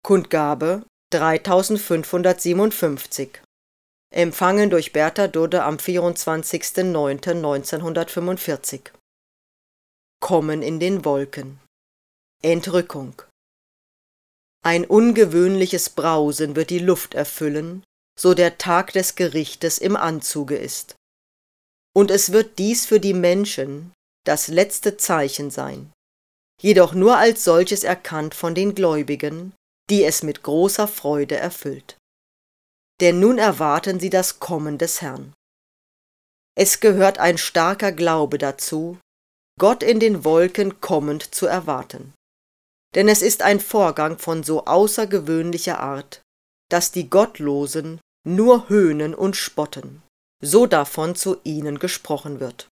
Kundgabe 3557. Empfangen durch Bertha Dudde am 24.09.1945. Kommen in den Wolken. Entrückung. Ein ungewöhnliches Brausen wird die Luft erfüllen, so der Tag des Gerichtes im Anzuge ist. Und es wird dies für die Menschen das letzte Zeichen sein, jedoch nur als solches erkannt von den Gläubigen, die es mit großer Freude erfüllt. Denn nun erwarten sie das Kommen des Herrn. Es gehört ein starker Glaube dazu, Gott in den Wolken kommend zu erwarten. Denn es ist ein Vorgang von so außergewöhnlicher Art, dass die Gottlosen nur höhnen und spotten, so davon zu ihnen gesprochen wird.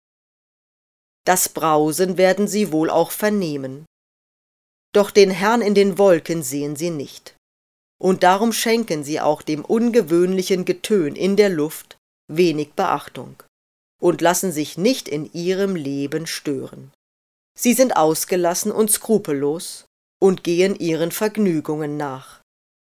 Das Brausen werden sie wohl auch vernehmen. Doch den Herrn in den Wolken sehen sie nicht. Und darum schenken sie auch dem ungewöhnlichen Getön in der Luft wenig Beachtung und lassen sich nicht in ihrem Leben stören. Sie sind ausgelassen und skrupellos und gehen ihren Vergnügungen nach.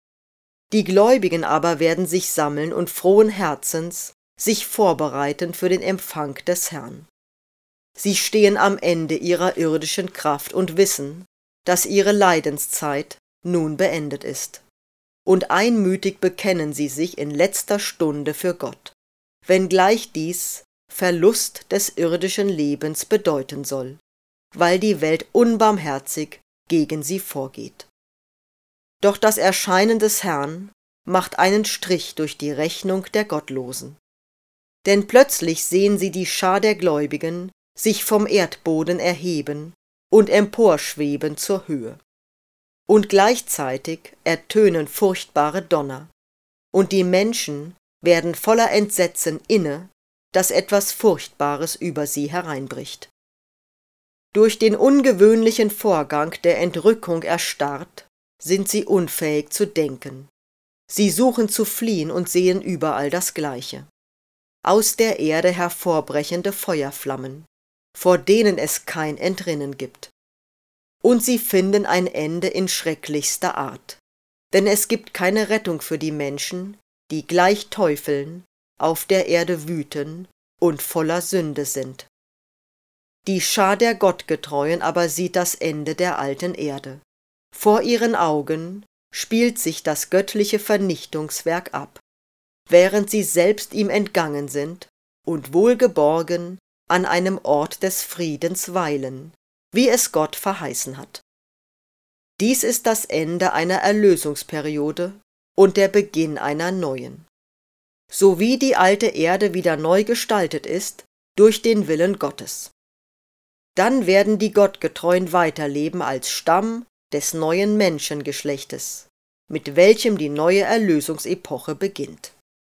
Die Gläubigen aber werden sich sammeln und frohen Herzens sich vorbereiten für den Empfang des Herrn. Sie stehen am Ende ihrer irdischen Kraft und wissen, dass ihre Leidenszeit nun beendet ist. Und einmütig bekennen sie sich in letzter Stunde für Gott, wenngleich dies Verlust des irdischen Lebens bedeuten soll, weil die Welt unbarmherzig gegen sie vorgeht. Doch das Erscheinen des Herrn macht einen Strich durch die Rechnung der Gottlosen. Denn plötzlich sehen sie die Schar der Gläubigen sich vom Erdboden erheben und emporschweben zur Höhe. Und gleichzeitig ertönen furchtbare Donner, und die Menschen werden voller Entsetzen inne, dass etwas Furchtbares über sie hereinbricht. Durch den ungewöhnlichen Vorgang der Entrückung erstarrt, sind sie unfähig zu denken. Sie suchen zu fliehen und sehen überall das Gleiche. Aus der Erde hervorbrechende Feuerflammen, vor denen es kein Entrinnen gibt. Und sie finden ein Ende in schrecklichster Art, denn es gibt keine Rettung für die Menschen, die gleich Teufeln auf der Erde wüten und voller Sünde sind. Die Schar der Gottgetreuen aber sieht das Ende der alten Erde. Vor ihren Augen spielt sich das göttliche Vernichtungswerk ab, während sie selbst ihm entgangen sind und wohlgeborgen an einem Ort des Friedens weilen, wie es Gott verheißen hat. Dies ist das Ende einer Erlösungsperiode und der Beginn einer neuen. So wie die alte Erde wieder neu gestaltet ist durch den Willen Gottes. Dann werden die Gottgetreuen weiterleben als Stamm des neuen Menschengeschlechtes, mit welchem die neue Erlösungsepoche beginnt.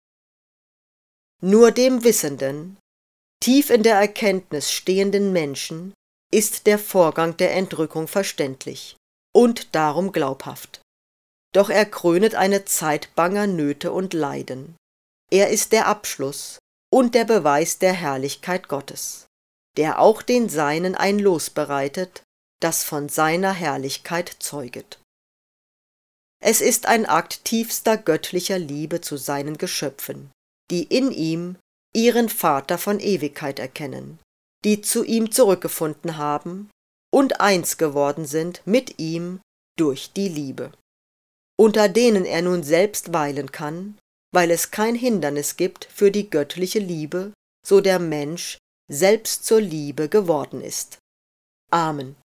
Nur dem wissenden, tief in der Erkenntnis stehenden Menschen ist der Vorgang der Entrückung verständlich und darum glaubhaft. Doch er krönet eine Zeit banger Nöte und Leiden. Er ist der Abschluss und der Beweis der Herrlichkeit Gottes, der auch den Seinen ein Los bereitet, das von seiner Herrlichkeit zeuget. Es ist ein Akt tiefster göttlicher Liebe zu seinen Geschöpfen, die in ihm ihren Vater von Ewigkeit erkennen, die zu ihm zurückgefunden haben und eins geworden sind mit ihm durch die Liebe, unter denen er nun selbst weilen kann, weil es kein Hindernis gibt für die göttliche Liebe, so der Mensch selbst zur Liebe geworden ist. Amen.